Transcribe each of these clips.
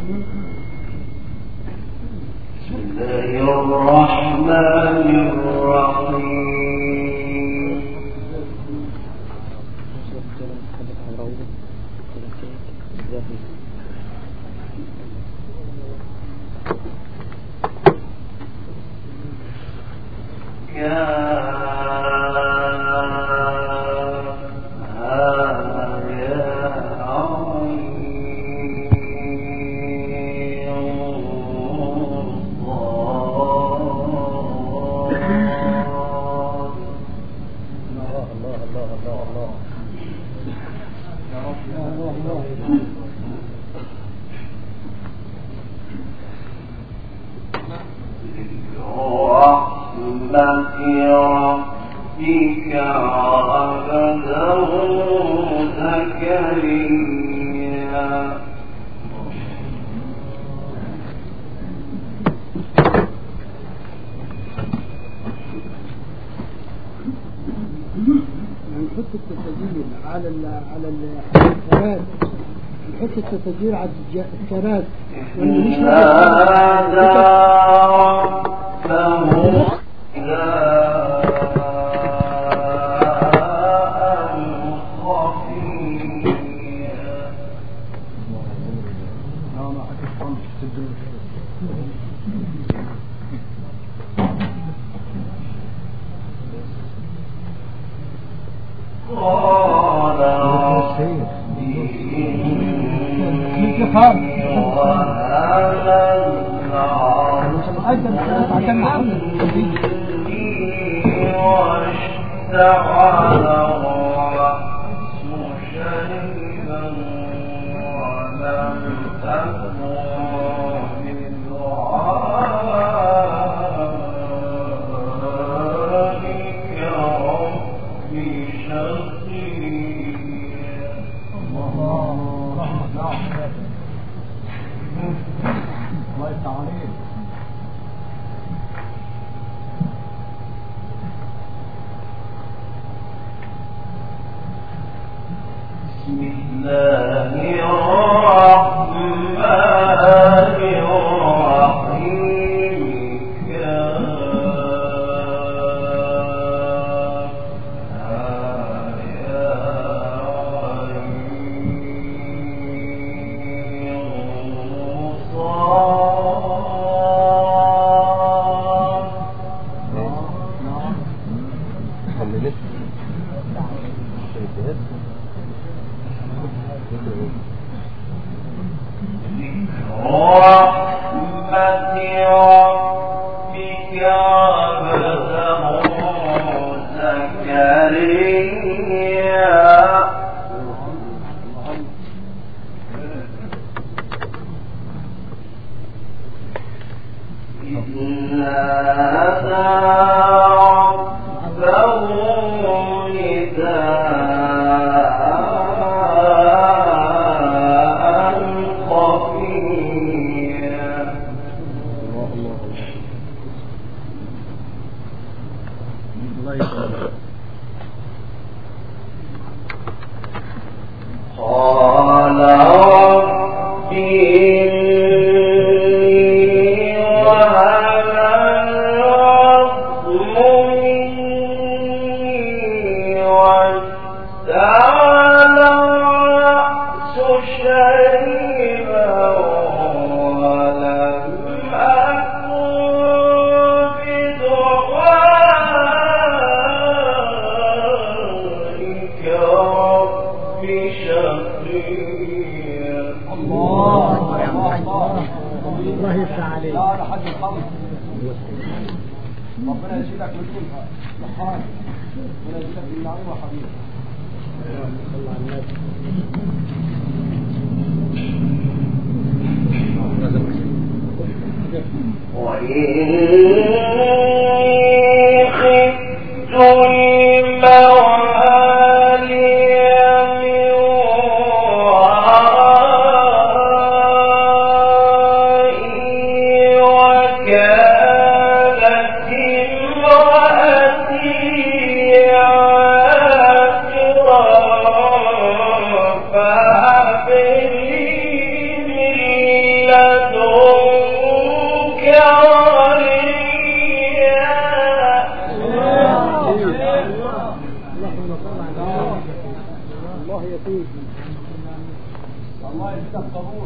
نحط التسجيل على الثبات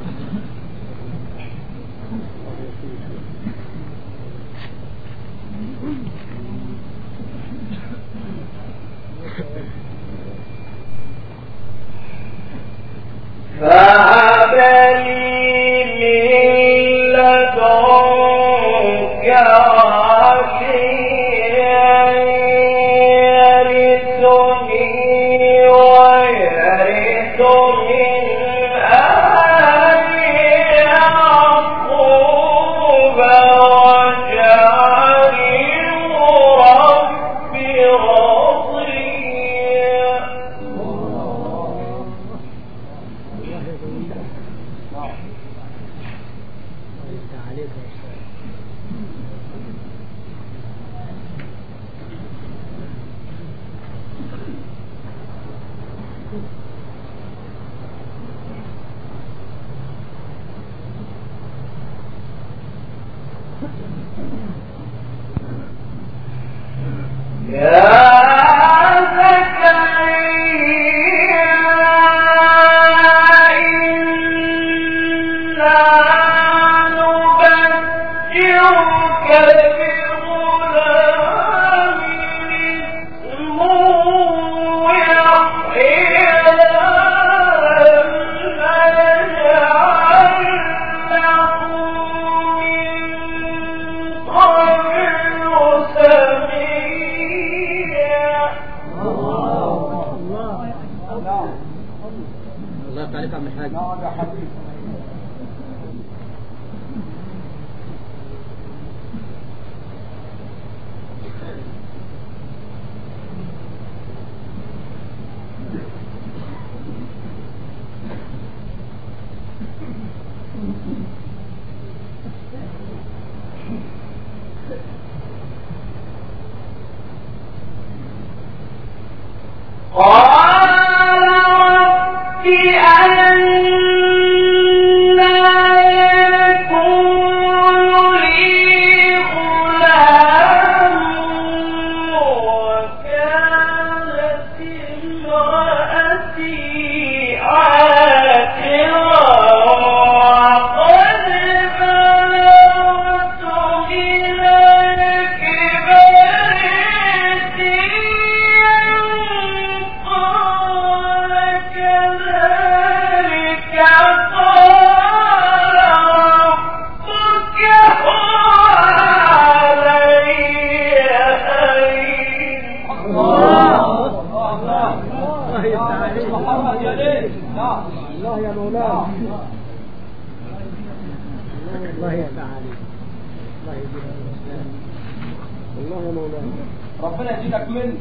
ربنا يزيدك منه.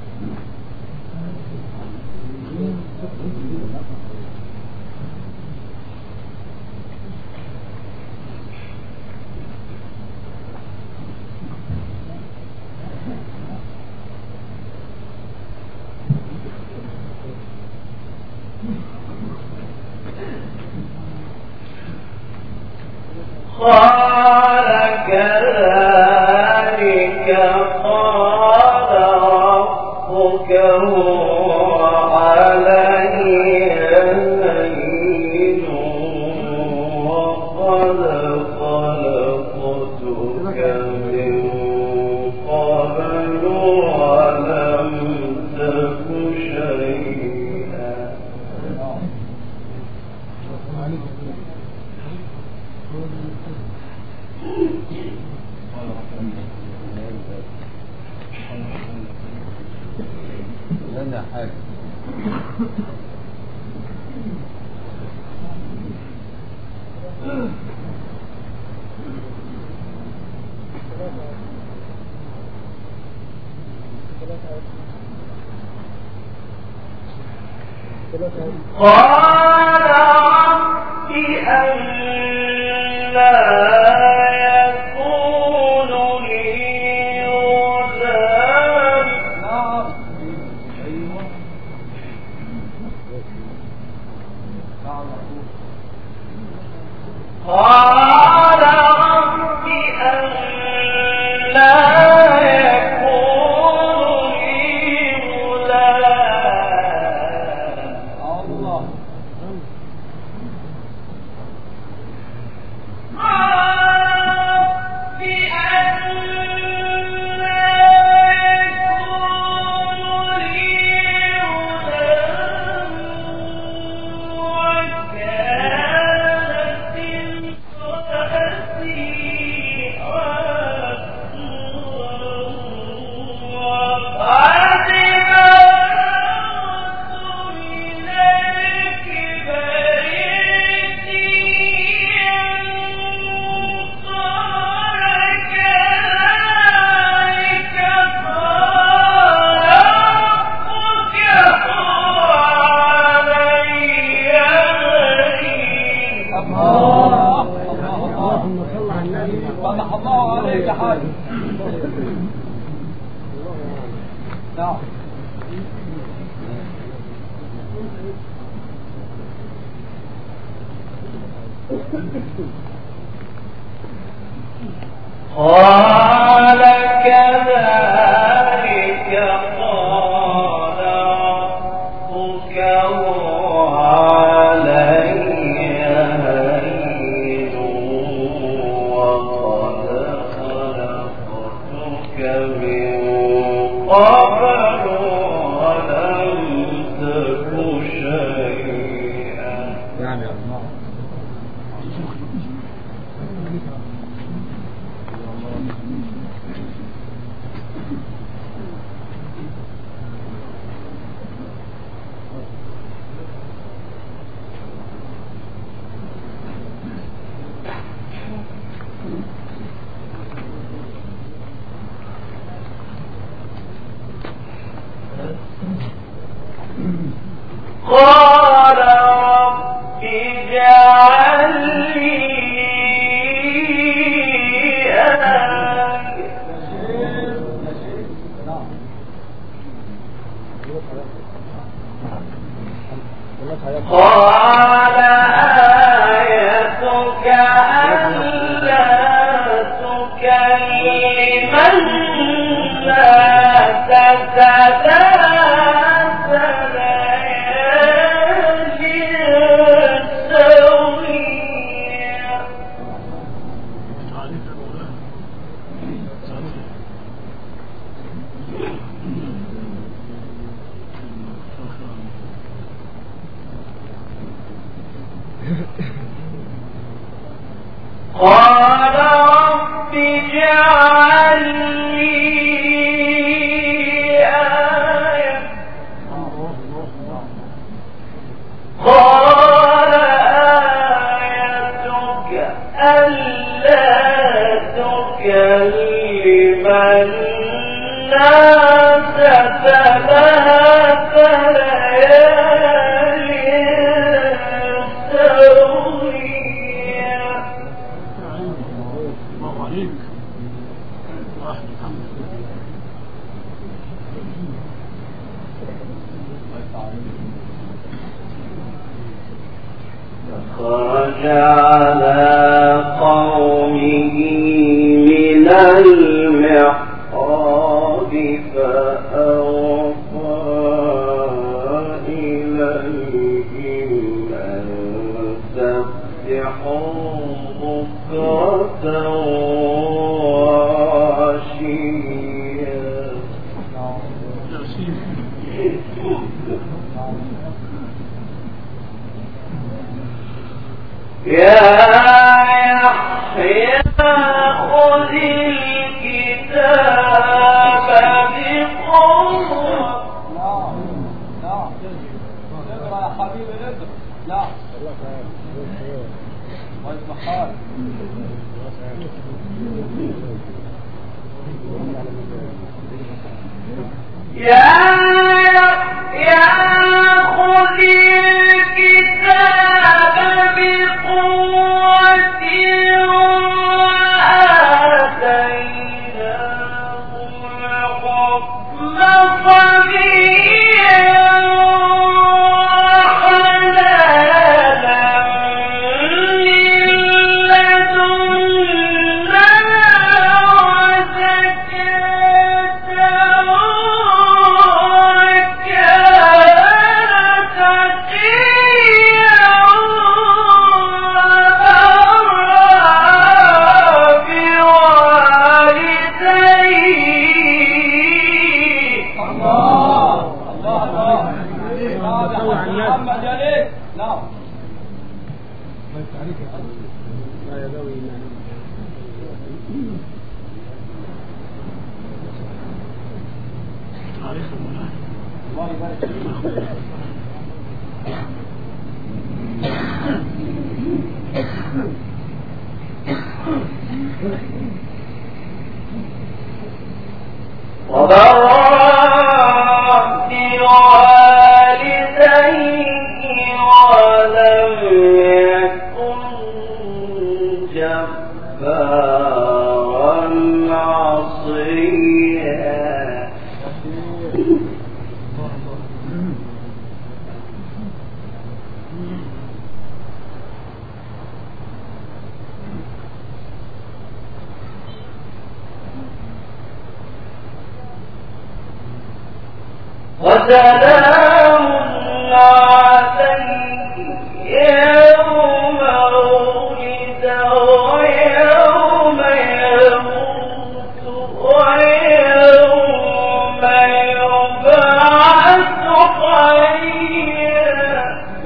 قال كذلك قال ربك هو علي هين وقد خلقتك من قبل ولم تك شيئا. لنا حاجة قال رب أنى يكون لي غلام. قال رب أنى يكون لي غلام فتح الله عليك يا حاج. نعم. قال كذلك قال ربك هو علي هين وقد خلقتك من قبل ولم تك شيئا. نعم يا الله. قال رب اجعل لي آية. قال آيتك ألا تكلم الناس ثلاث ليال سويا. قال رب اجعل لي آية. قال آيتك ألا تكلم الناس ثلاث ليال سويا. الله عليك. واحد محمد. خرج على قومه من المحراب فأوحى إليهم أن سبحوا بكرة وعشيا. يا يحيى خذ الكتاب بقوة. نعم. اقرأ يا حبيبي اقرأ. نعم. واسمع حال. يا خذ الكتاب بقوة وآتيناه الحكم صبيا وحنانا من لدنا وزكاة محمد يا ليه؟ نعم. الله يبارك فيك. وبرأت بوالديه ولم يكن جبارا وسلام عليك يوم ولد ويوم يموت ويوم يبعث حيا.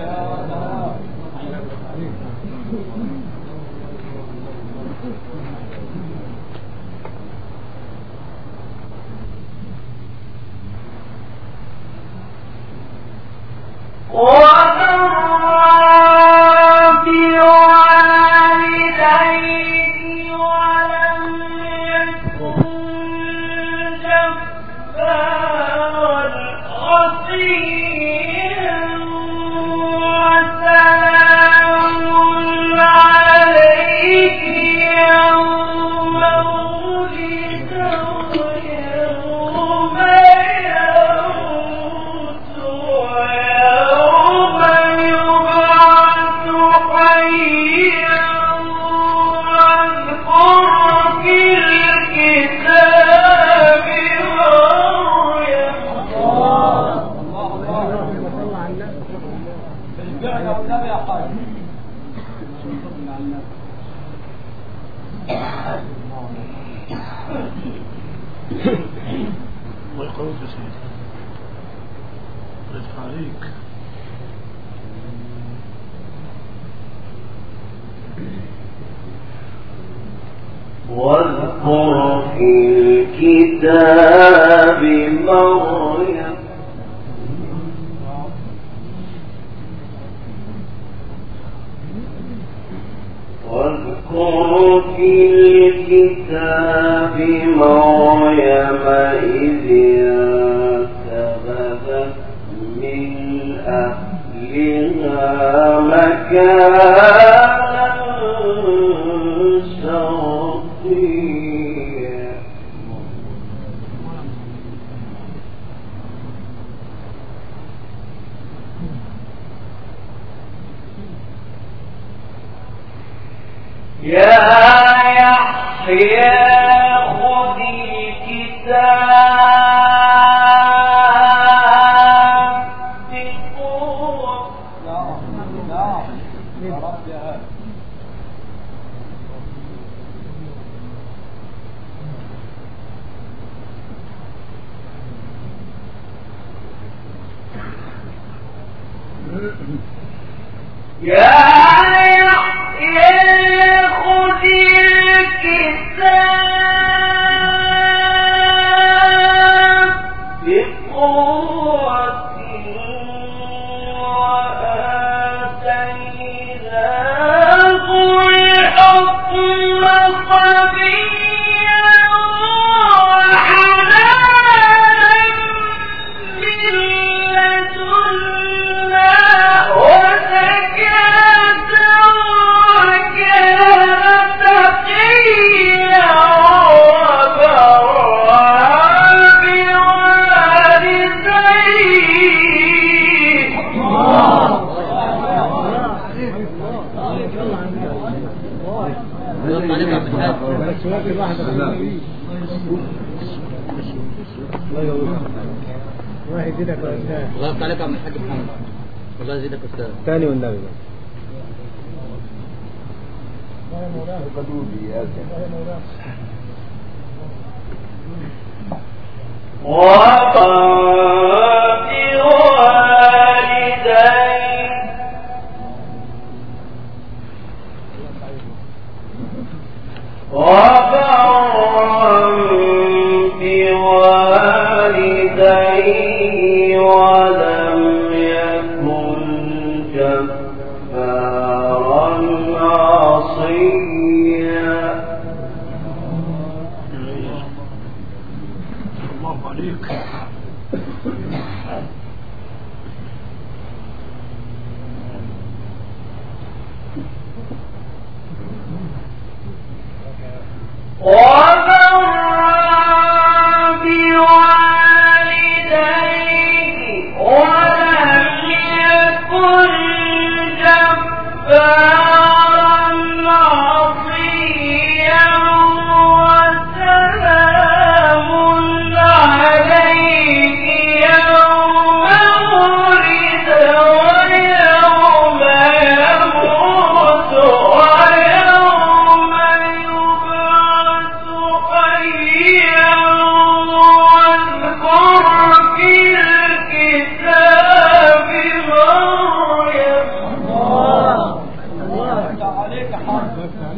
واذكر في الكتاب مريم إذ انتبذت من أهلها مكانا شرقيا يا يحيى خذ الكتاب بقوة. نعم نعم يا رب يا هاد. يا يحيى خذ الكتاب بقوة وآتيناه الحكم صبيا وحنانا من لدنا وزكاة وكان تقيا وبرا بوالديه. الله يزيدك يا أستاذ. الله يفتح عليك يا عم الحاج محمد. الله يزيدك يا أستاذ. ثاني والنبي بقى. ولم يكن جبارا عصيا. الله عليك. وسلام عليك يوم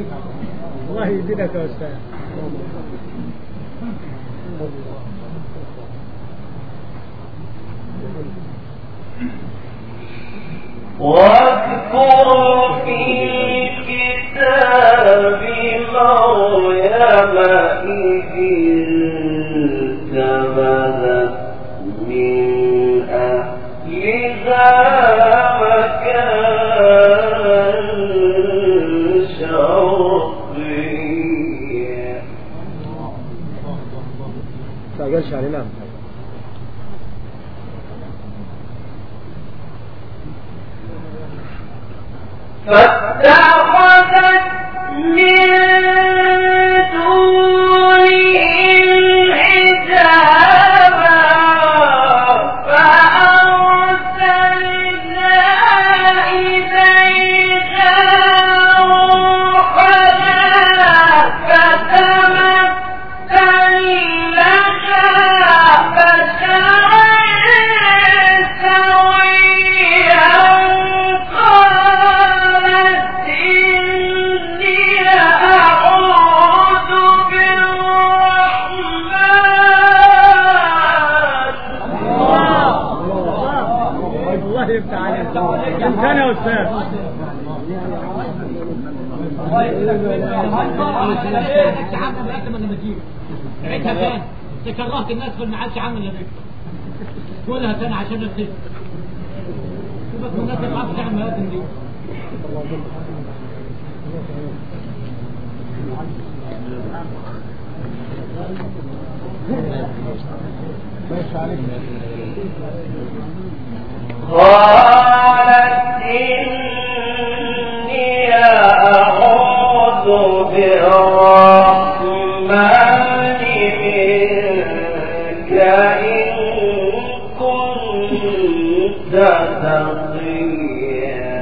الله يزيدك يا أستاذ. واذكر في الكتاب مريم إذ انتبذت من أهلها مكانا شرقيا. تاجلش علينا. فاتخذت من دونهم حجابا فأرسلنا إليها روحنا فتمثل لها بشرا سويا كم سنة يا أستاذ؟ عيدها فين؟ تكرهت الناس ما عادش عامل لك كلها سنة عشان الخير بس الناس ما تعرفش تعمل هذا دي. قالت إني أعوذ بالرحمن منك إن كنت تقيا.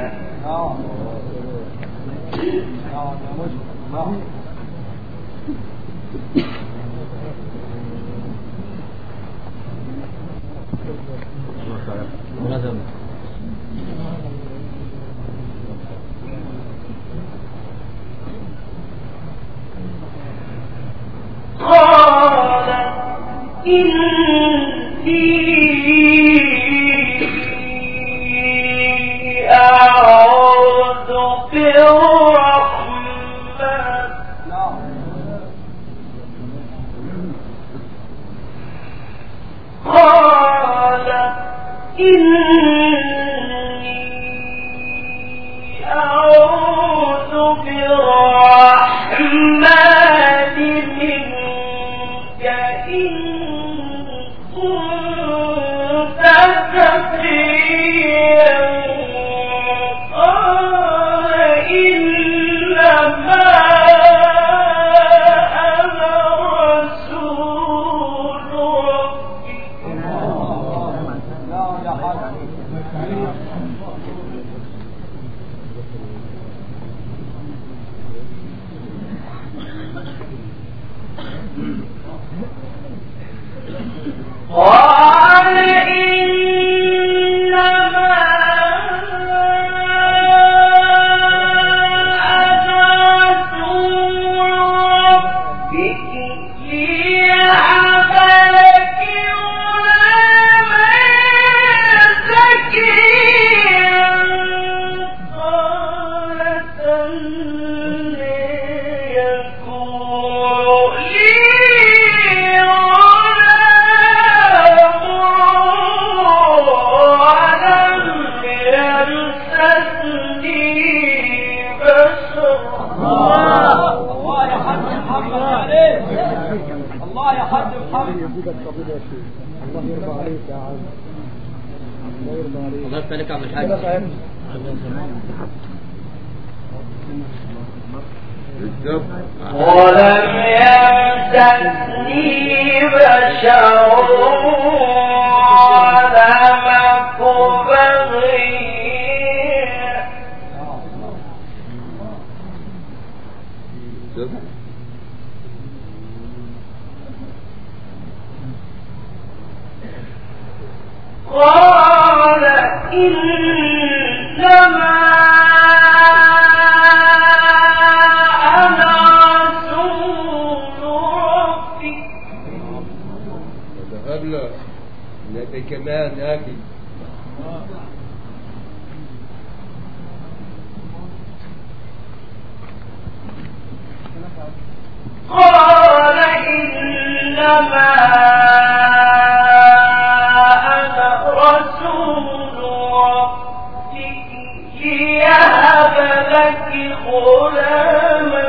قال إني أعوذ بالرحمن قال إني أعوذ بالرحمن منك إن كنت تقيا. قال إنما أنا رسول ربك. قال إنما أنا رسول ربك ليهب لك غلاما زكيا. قالت أنى يكون لي الله يا حد الحمد. الله يرضى عليك يا عم. الله يرضى عليك. الله يسألك عن الحاج. ولم يمسسني بشر ولم أك بغيا. قال إنما هي كمان يا أخي. قال إنما أنا رسول ربك ليهب لك غلاما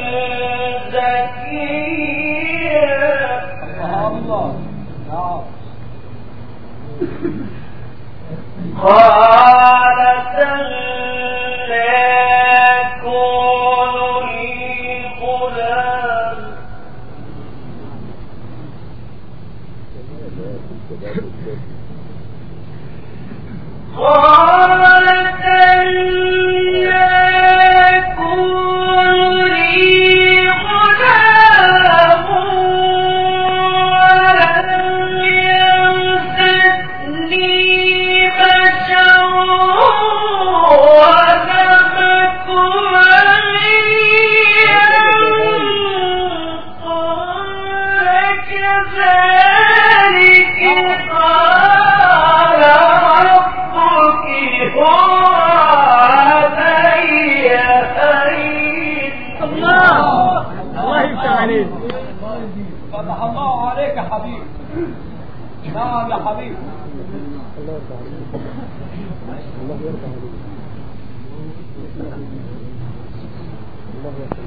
زكيا. الله نعم. قالت لا يكون لي غلام قالت لا يكون لي غلام ولم يمسسني بشر ولم أكن بغيا قال كذلك قال ربك هو علي هين. الله يفتح عليك. فتح الله عليك يا حبيبي. نعم يا حبيبي. الله يرضى عليك. الله يرضى عليك. الله يرضى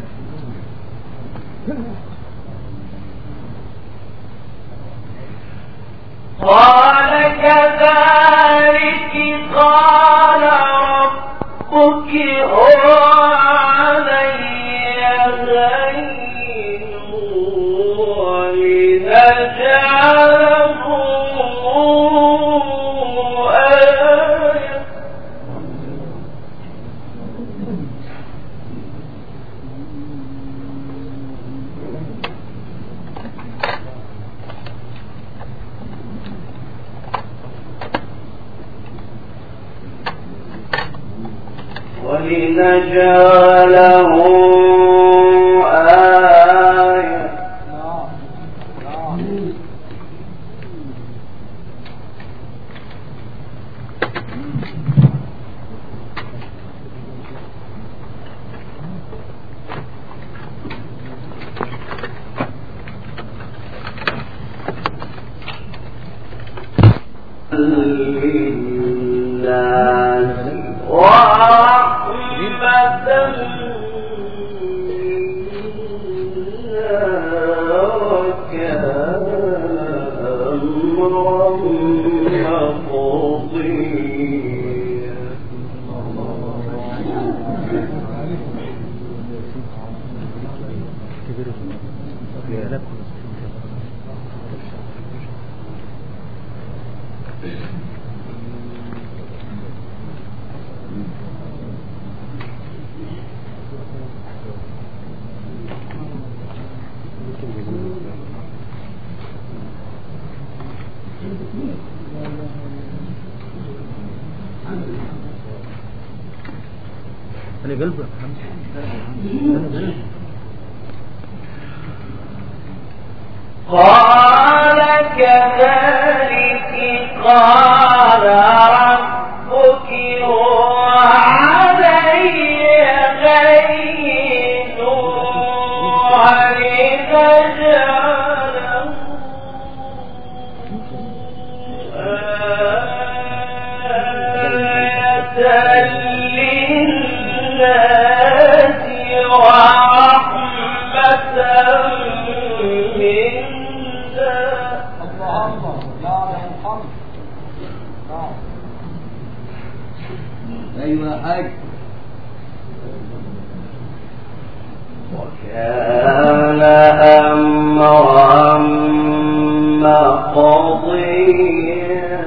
عليك. قال كذلك قال ربك هو علي هين ولنجعله آية. ولنجعله آية. نعم نعم. للناس ورحمة وكان أمرا مقضيا. أنا قلبي قال كذلك قال ربك هو علي هين ولنجعله آية للناس ورحمة منا. الله الله. لا الحمد. نعم. ايوه يا حاج. وكان أمرا مقضيا.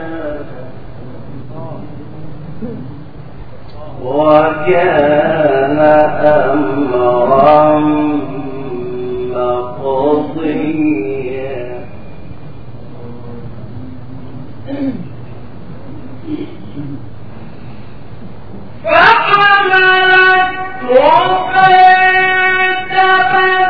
وكان أمرا مقضيا. فحملته فانتبذت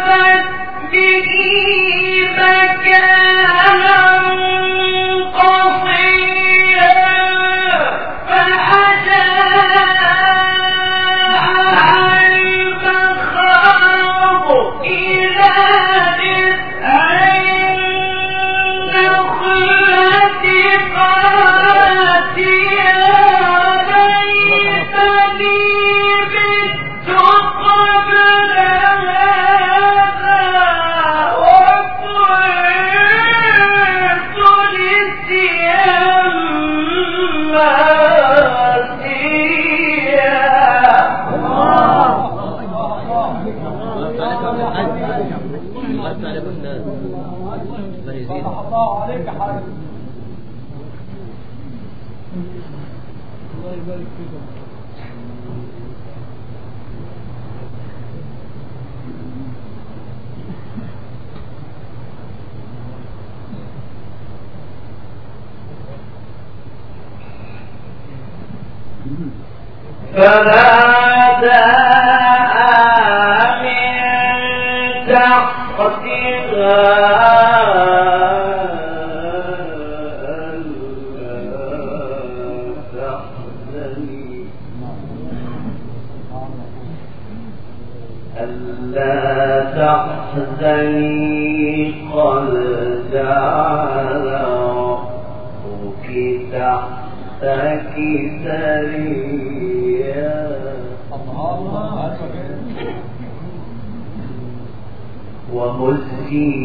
وقفت عليك أستاذ. الله يزيدك. فتح الله عليك يا حبيبي. الله يبارك فيكم. فناداها من تحتها ألا تحزني قد جعل ربك تحتك سريا وهزي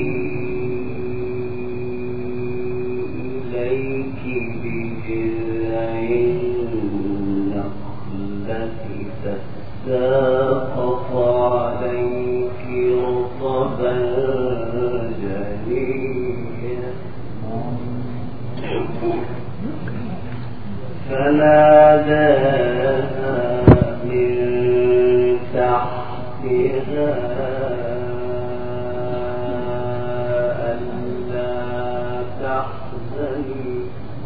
إليك بجذع النخلة تساقط عليك رطبا جنيا فناداها من تحتها ألا تحزني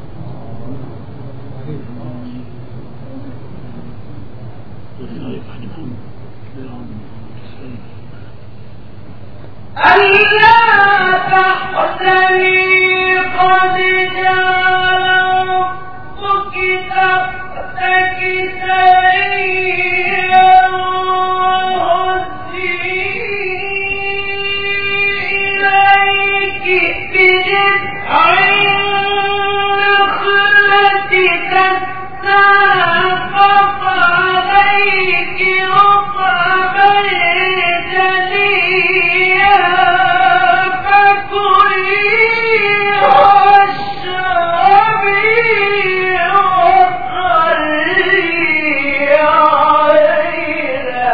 ألا تحزني قد جعل ربك تحتك سريا وهزي إليك بجذع النخلة تساقط عليك رطبا جنيا فكلي واشربي وصلي علينا.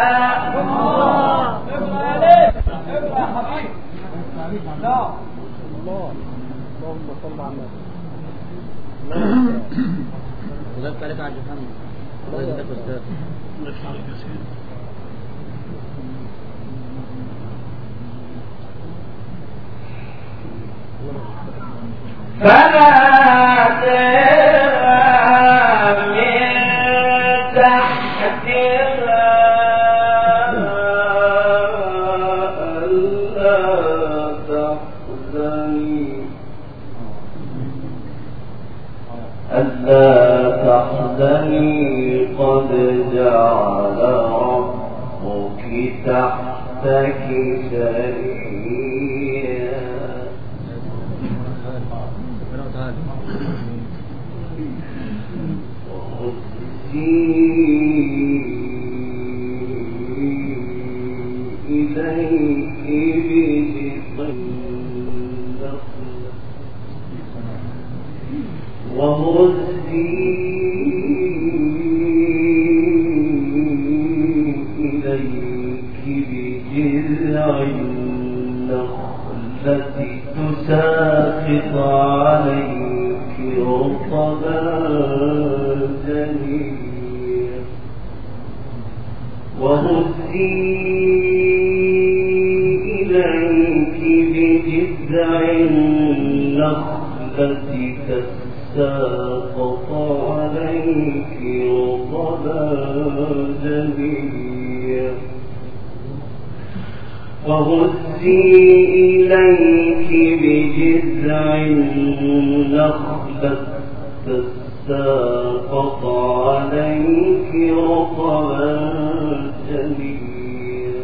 اقرأ عليك. اقرأ يا حبيبي. نعم. اللهم صل على النبي. وقفت عليك عبد محمد. الله يزيدك أستاذ. فناداها من تحتها ألا تحزني قد جعل ربك تحتك سريا إليك بجذع النخلة وهزي إليك بجذع النخلة تساقط عليك رطبا جنيا وهزي إليك بجذع النخلة تساقط عليك رطبا جنيا وهزي إليك بجذع النخلة تساقط عليك رطبا جنيا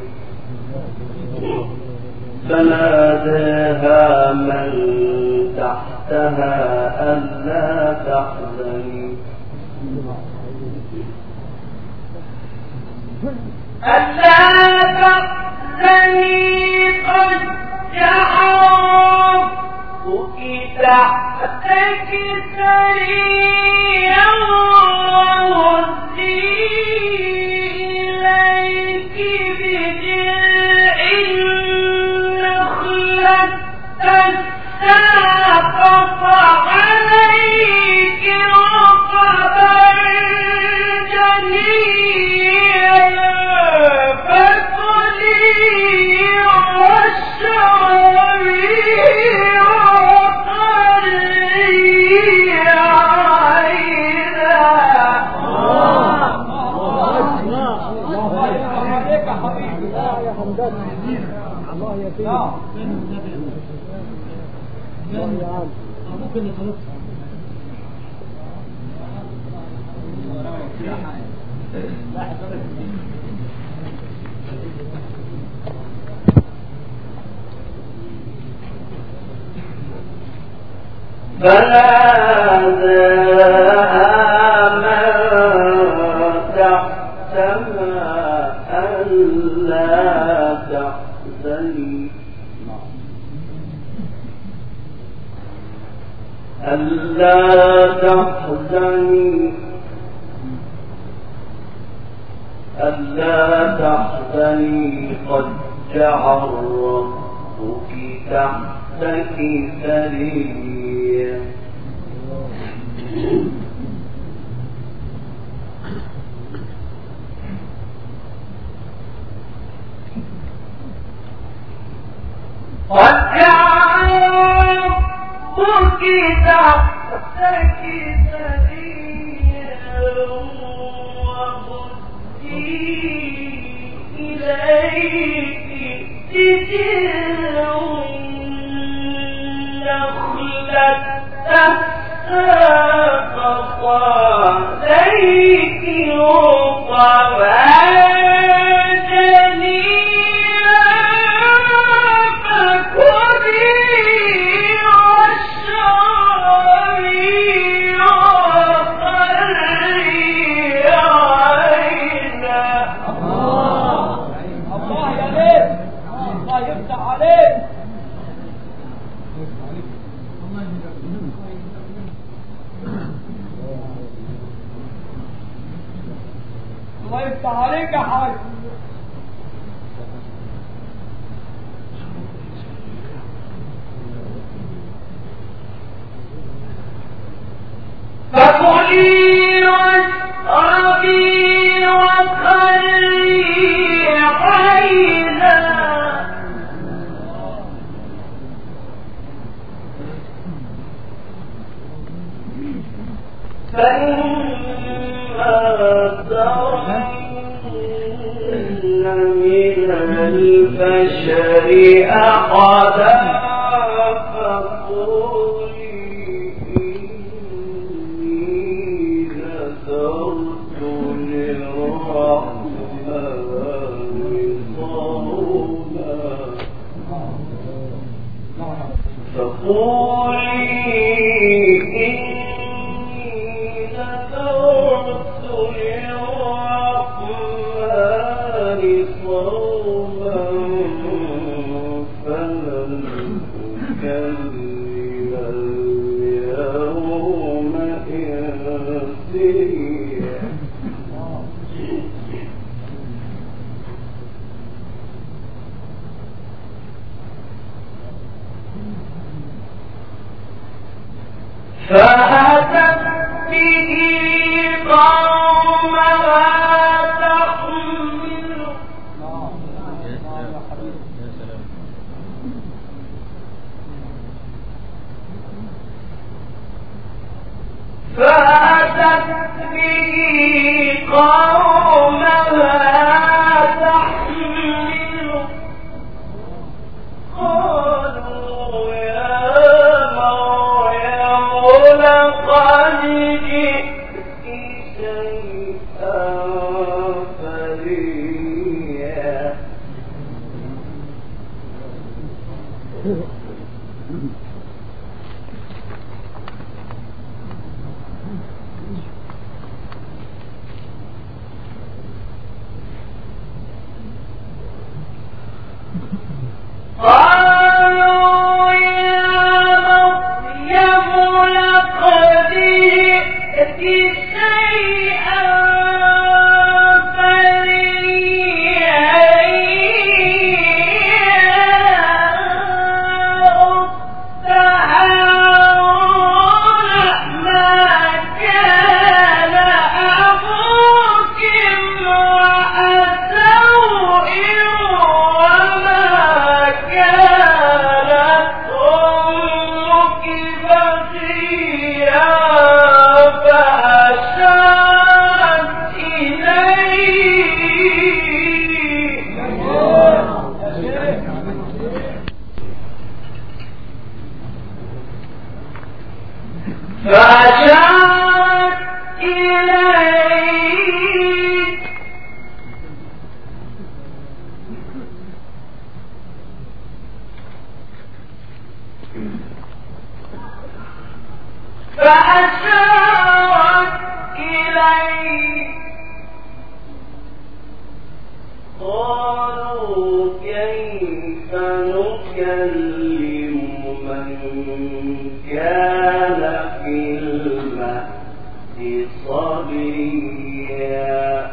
فناداها من تحتها ألا تحزني ألا تحزني قد جعل ربك تحتك سريا وهزي إليك بجذع الله يا نعم. الله يا عم. ممكن نخلصها. فلا من تحتها ألا تحزني ألا تحزني قد جعل ربك تحتك سريا قد جعل ربك تحتك سريا وهزي إليك بجذع النخلة تساقط عليك رطبا جنيا فكلي واشربي وقري عينا. الله يا ليل، الله يفتح عليك. الله يفتح عليك يا حاج. فكلي واشربي وقري عينا فإما ترين من البشر أحدا فقولي إني نذرت للرحمن صوما فقولي إني نذرت للرحمن صوما فلن أكلم اليوم إنسيا. فأتت به قومها تحمله فأتت به قومها تحمله قالوا يا مريم لقد جئت شيئا فريا. قالوا يا مريم لقد جئت شيئا فريا. أخت هارون ما كان أبوك امرأ سوء وما فأشارت إليه قالوا كيف نكلم من كان في المهد صبيا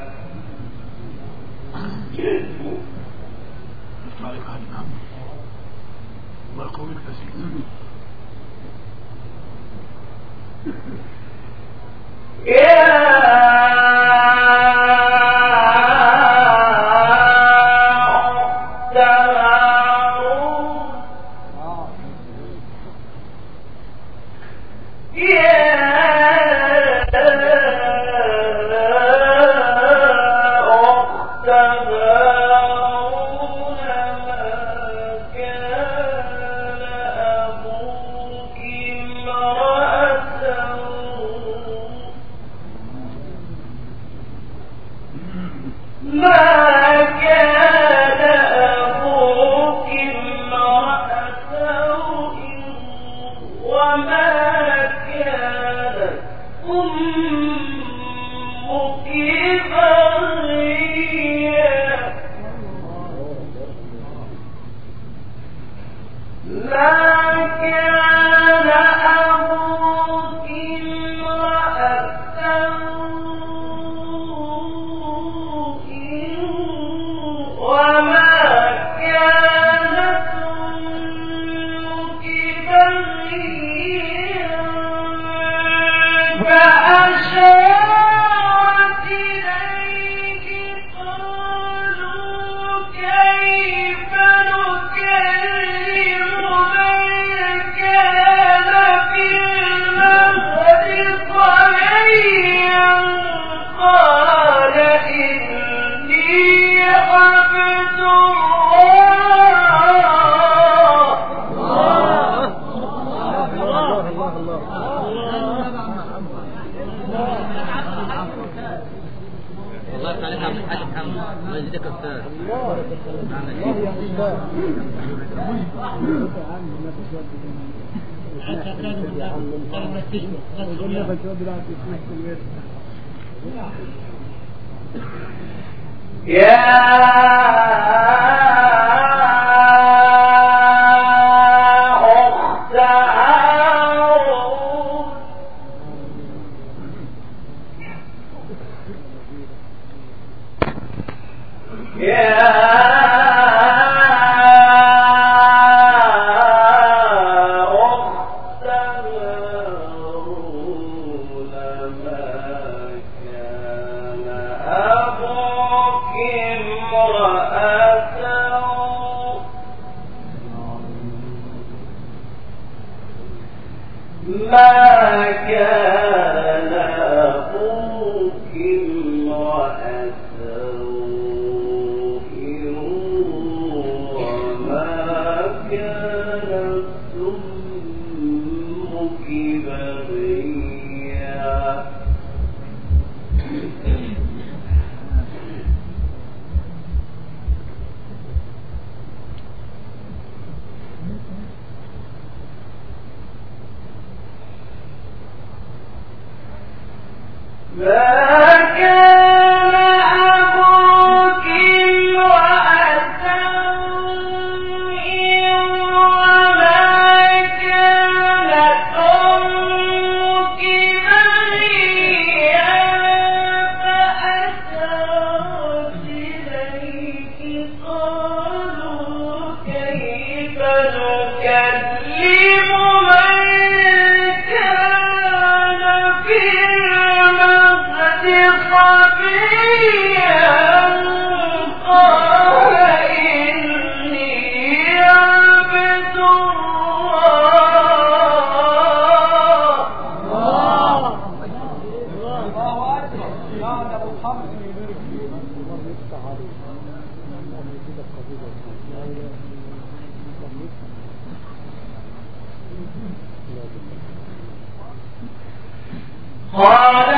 قال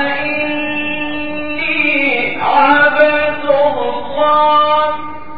إني عبد الله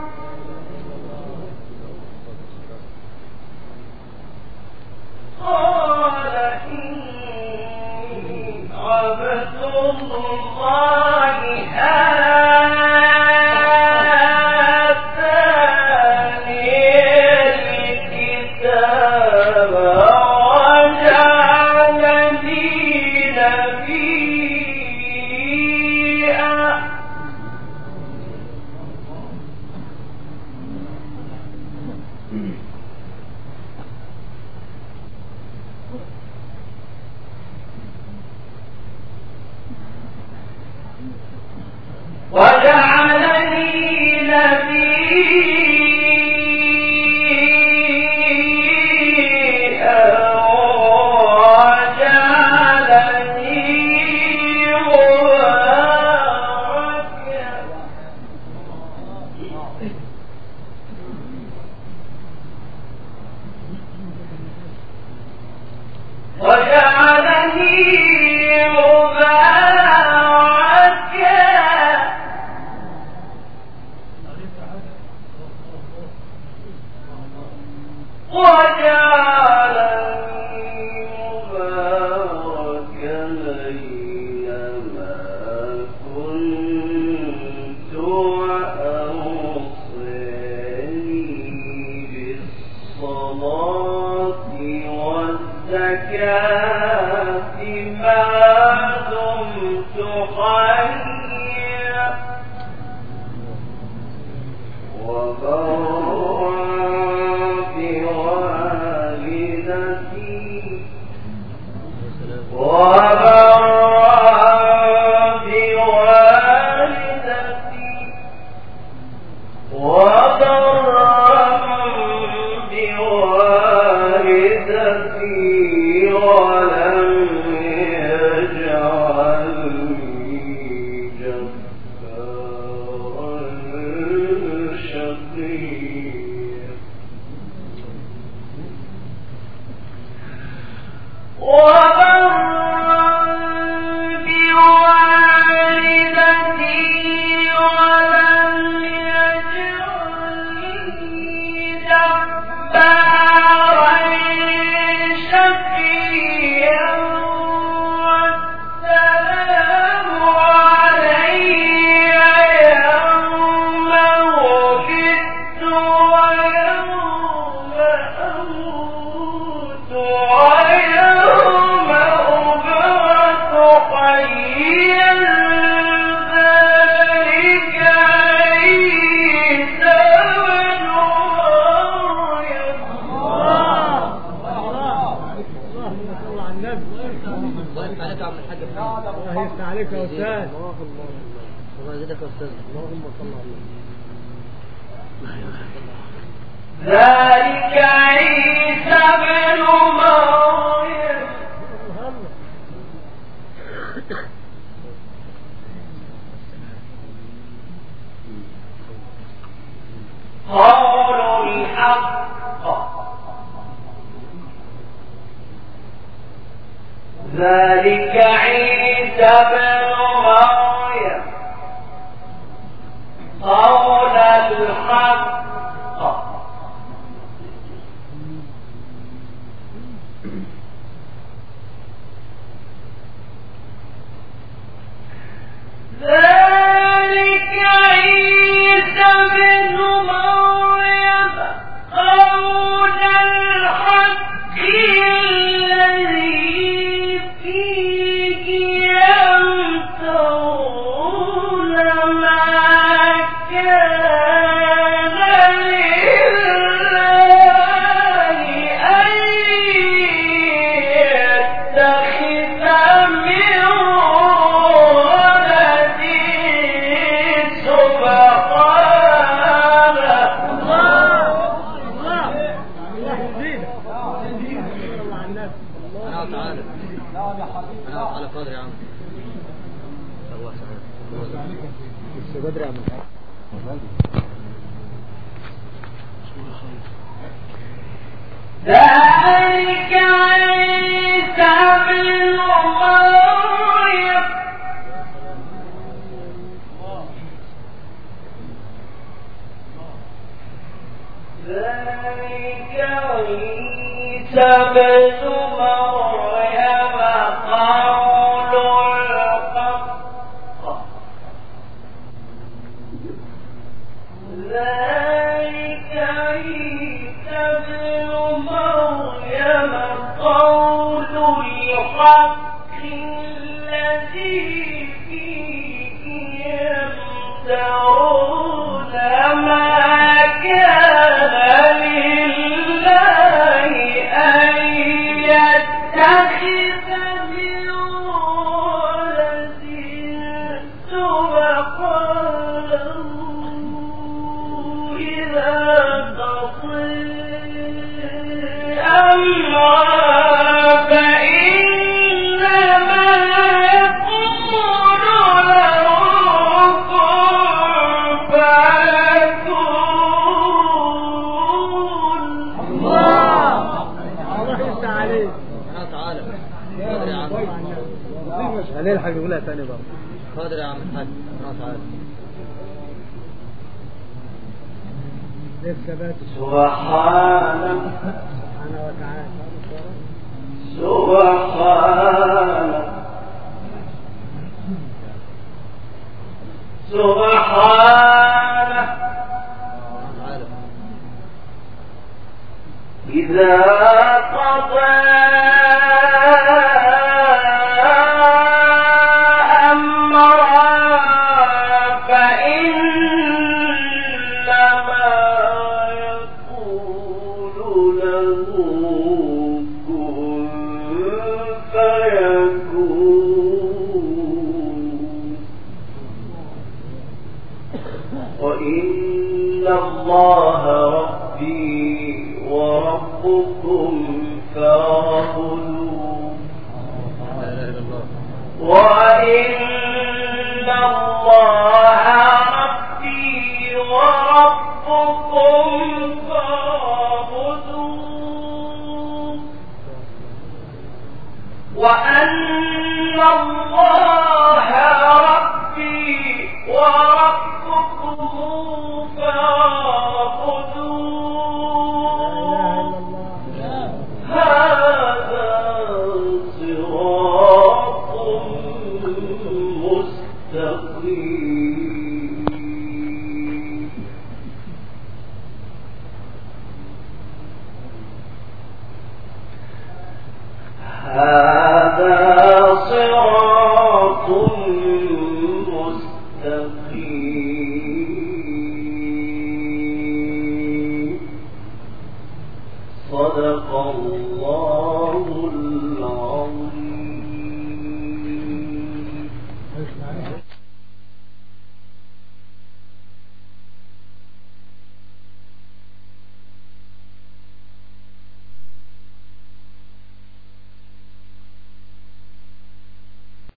ذلك عيسى بن مريم قول الحق ذلك عيسى بن مريم قول الحق ذلك عيسى بن مريم قول الحق الذي فيه يمترون ما كان لله أن يتخذ من على قدر يا عم الله صحيح لسه بدري يا عم ذلك عيسى بن مريم ذلك عيسى بن مريم قول الحق ذلك عيسى بن مريم قول الحق الذي فيه يمترون ما كان لله أن يتخذ من ولد سبحانه إذا قضى أمرا فإنما يقول له كن فيكون. الله يفتح عليك. سبحانه وتعالى. قادر يا عم. هنلحق نقولها ثاني برضه. قادر يا عم الحاج. سبحانه وتعالى. لسه بات سبحانه سبحانه وتعالى. سبحانه سبحانه تعالى. إذا قضى